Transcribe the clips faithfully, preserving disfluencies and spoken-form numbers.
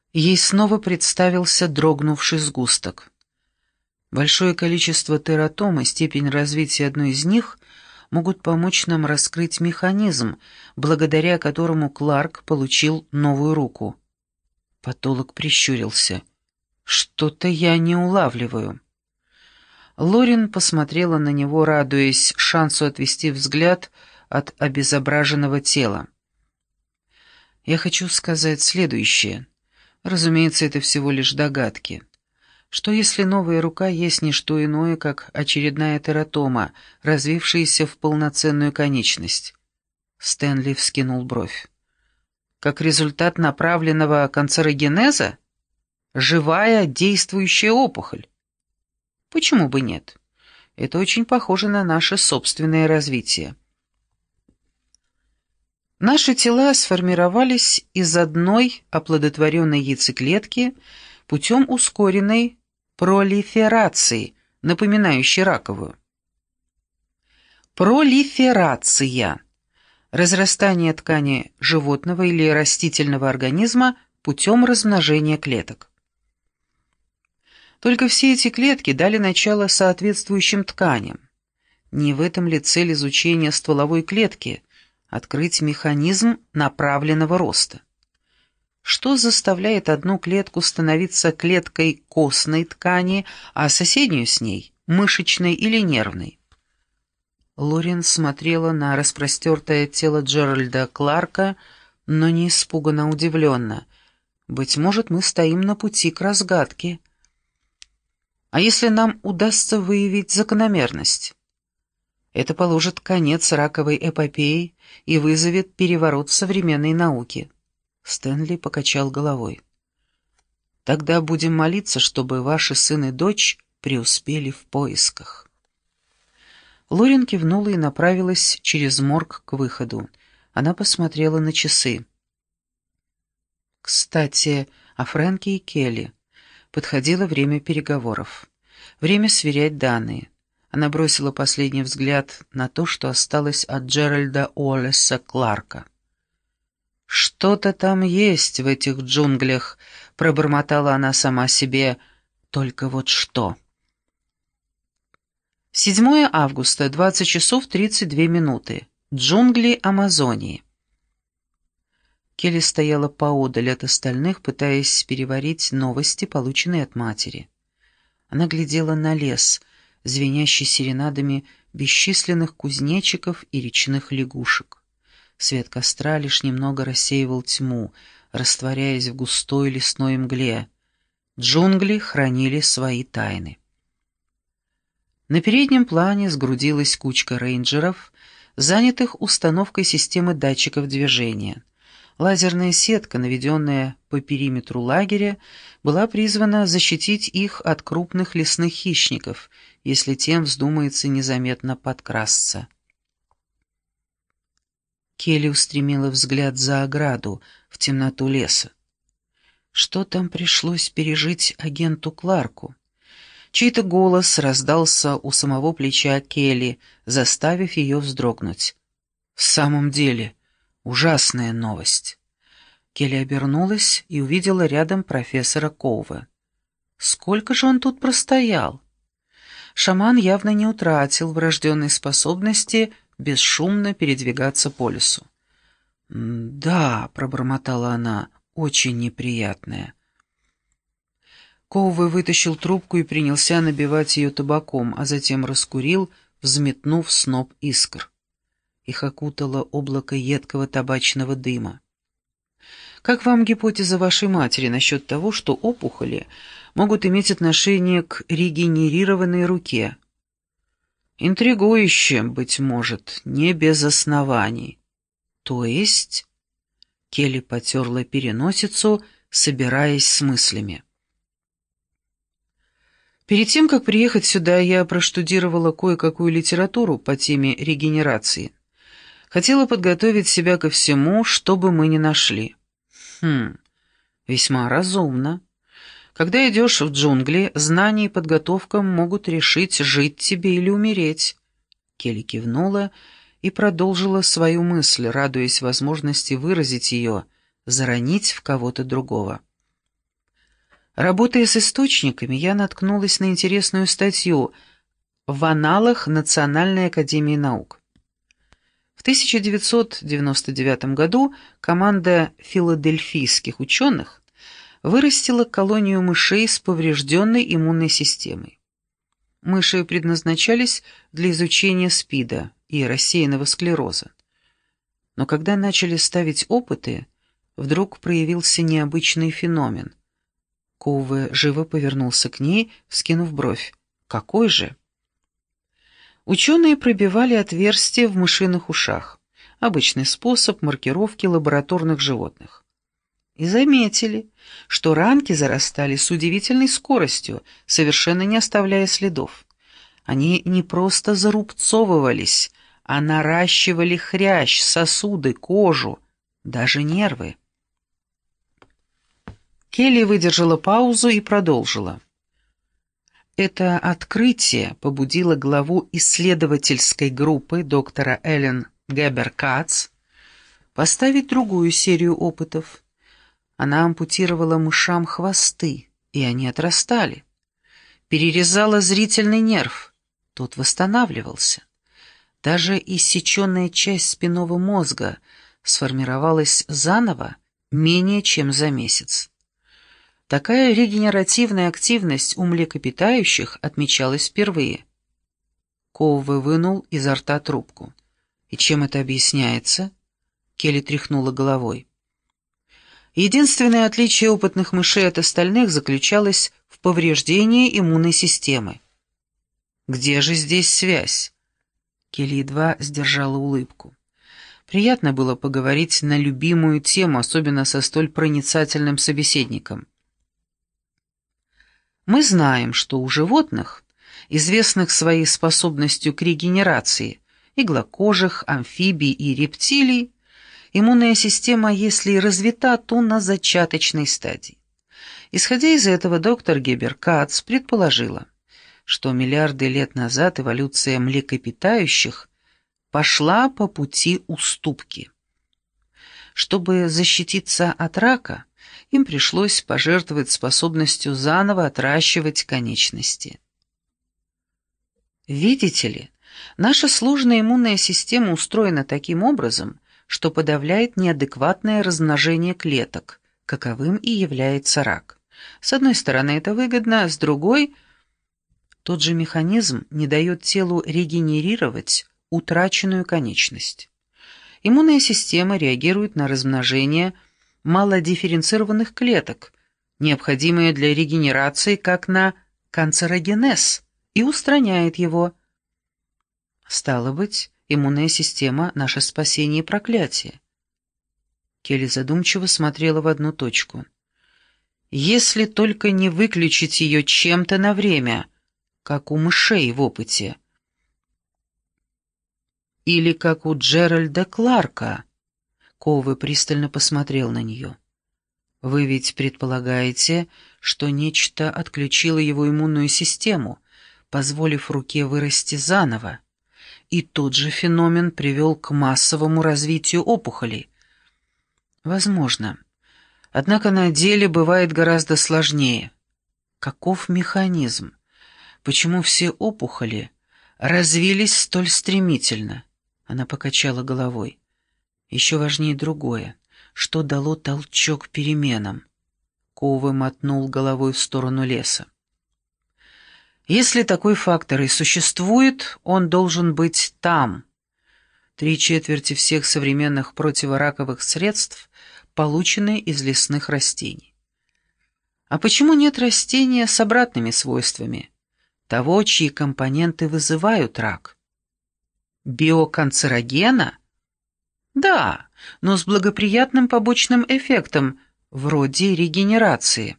Ей снова представился дрогнувший сгусток. Большое количество тератом и степень развития одной из них могут помочь нам раскрыть механизм, благодаря которому Кларк получил новую руку. Патолог прищурился. «Что-то я не улавливаю». Лорин посмотрела на него, радуясь шансу отвести взгляд от обезображенного тела. «Я хочу сказать следующее. Разумеется, это всего лишь догадки. Что если новая рука есть не что иное, как очередная тератома, развившаяся в полноценную конечность?» Стэнли вскинул бровь. «Как результат направленного канцерогенеза? Живая действующая опухоль? Почему бы нет? Это очень похоже на наше собственное развитие. Наши тела сформировались из одной оплодотворенной яйцеклетки путем ускоренной пролиферации, напоминающей раковую. Пролиферация – разрастание ткани животного или растительного организма путем размножения клеток. Только все эти клетки дали начало соответствующим тканям. Не в этом ли цель изучения стволовой клетки – открыть механизм направленного роста? Что заставляет одну клетку становиться клеткой костной ткани, а соседнюю с ней – мышечной или нервной? Лорен смотрела на распростертое тело Джеральда Кларка, но не испуганно, а удивленно. Быть может, мы стоим на пути к разгадке. А если нам удастся выявить закономерность? Это положит конец раковой эпопеи и вызовет переворот в современной науке. Стэнли покачал головой. Тогда будем молиться, чтобы ваши сын и дочь преуспели в поисках. Лорен кивнула и направилась через морг к выходу. Она посмотрела на часы. Кстати, о Фрэнке и Келли. Подходило время переговоров. Время сверять данные. Она бросила последний взгляд на то, что осталось от Джеральда Уоллеса Кларка. «Что-то там есть в этих джунглях», — пробормотала она сама себе, — «только вот что». седьмое августа, двадцать часов тридцать две минуты. Джунгли Амазонии. Келли стояла поодаль от остальных, пытаясь переварить новости, полученные от матери. Она глядела на лес, звенящий серенадами бесчисленных кузнечиков и речных лягушек. Свет костра лишь немного рассеивал тьму, растворяясь в густой лесной мгле. Джунгли хранили свои тайны. На переднем плане сгрудилась кучка рейнджеров, занятых установкой системы датчиков движения. Лазерная сетка, наведенная по периметру лагеря, была призвана защитить их от крупных лесных хищников, если тем вздумается незаметно подкрасться. Келли устремила взгляд за ограду, в темноту леса. Что там пришлось пережить агенту Кларку? Чей-то голос раздался у самого плеча Келли, заставив ее вздрогнуть. «В самом деле, ужасная новость». Келли обернулась и увидела рядом профессора Коува. Сколько же он тут простоял? Шаман явно не утратил врожденной способности бесшумно передвигаться по лесу. «Да», — пробормотала она, — «очень неприятная». Коуве вытащил трубку и принялся набивать ее табаком, а затем раскурил, взметнув сноп искр. Их окутало облако едкого табачного дыма. «Как вам гипотеза вашей матери насчет того, что опухоли могут иметь отношение к регенерированной руке?» «Интригующе, быть может, не без оснований». «То есть?» Келли потерла переносицу, собираясь с мыслями. «Перед тем, как приехать сюда, я проштудировала кое-какую литературу по теме регенерации. Хотела подготовить себя ко всему, что бы мы ни нашли». «Хм, весьма разумно. Когда идешь в джунгли, знания и подготовка могут решить, жить тебе или умереть». Келли кивнула и продолжила свою мысль, радуясь возможности выразить ее, заронить в кого-то другого. Работая с источниками, я наткнулась на интересную статью в аналах Национальной академии наук. В тысяча девятьсот девяносто девятом году команда филадельфийских ученых вырастила колонию мышей с поврежденной иммунной системой. Мыши предназначались для изучения СПИДа и рассеянного склероза. Но когда начали ставить опыты, вдруг проявился необычный феномен. Коуве живо повернулся к ней, вскинув бровь. «Какой же?» Ученые пробивали отверстия в мышиных ушах. Обычный способ маркировки лабораторных животных. И заметили, что ранки зарастали с удивительной скоростью, совершенно не оставляя следов. Они не просто зарубцовывались, а наращивали хрящ, сосуды, кожу, даже нервы. Келли выдержала паузу и продолжила. Это открытие побудило главу исследовательской группы доктора Эллен Гебер-Кац поставить другую серию опытов. Она ампутировала мышам хвосты, и они отрастали. Перерезала зрительный нерв, тот восстанавливался. Даже иссеченная часть спинного мозга сформировалась заново менее чем за месяц. Такая регенеративная активность у млекопитающих отмечалась впервые. Коуве вынул изо рта трубку. «И чем это объясняется?» Келли тряхнула головой. Единственное отличие опытных мышей от остальных заключалось в повреждении иммунной системы. «Где же здесь связь?» Келли едва сдержала улыбку. Приятно было поговорить на любимую тему, особенно со столь проницательным собеседником. Мы знаем, что у животных, известных своей способностью к регенерации, иглокожих, амфибий и рептилий, иммунная система, если и развита, то на зачаточной стадии. Исходя из этого, доктор Гебер-Кац предположила, что миллиарды лет назад эволюция млекопитающих пошла по пути уступки. Чтобы защититься от рака, им пришлось пожертвовать способностью заново отращивать конечности. Видите ли, наша сложная иммунная система устроена таким образом, что подавляет неадекватное размножение клеток, каковым и является рак. С одной стороны, это выгодно, с другой, тот же механизм не дает телу регенерировать утраченную конечность. Иммунная система реагирует на размножение малодифференцированных клеток, необходимые для регенерации, как на канцерогенез, и устраняет его. Стало быть, иммунная система — наше спасение и проклятие. Келли задумчиво смотрела в одну точку. Если только не выключить ее чем-то на время, как у мышей в опыте. Или как у Джеральда Кларка. Коуве пристально посмотрел на нее. Вы ведь предполагаете, что нечто отключило его иммунную систему, позволив руке вырасти заново, и тот же феномен привел к массовому развитию опухолей. Возможно. Однако на деле бывает гораздо сложнее. Каков механизм? Почему все опухоли развились столь стремительно? Она покачала головой. Еще важнее другое. Что дало толчок переменам? Коуве мотнул головой в сторону леса. Если такой фактор и существует, он должен быть там. Три четверти всех современных противораковых средств получены из лесных растений. А почему нет растения с обратными свойствами? Того, чьи компоненты вызывают рак? Биоканцерогена? Да, но с благоприятным побочным эффектом, вроде регенерации.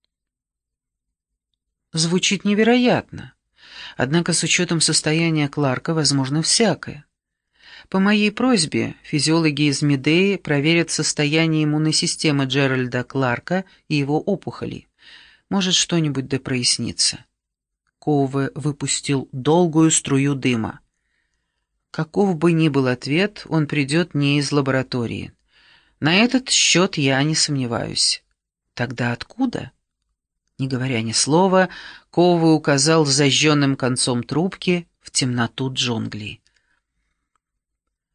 Звучит невероятно. Однако с учетом состояния Кларка возможно всякое. По моей просьбе физиологи из Медеи проверят состояние иммунной системы Джеральда Кларка и его опухолей. Может, что-нибудь да прояснится. Коуве выпустил долгую струю дыма. Каков бы ни был ответ, он придет не из лаборатории. На этот счет я не сомневаюсь. Тогда откуда? Не говоря ни слова, Ковы указал зажженным концом трубки в темноту джунглей.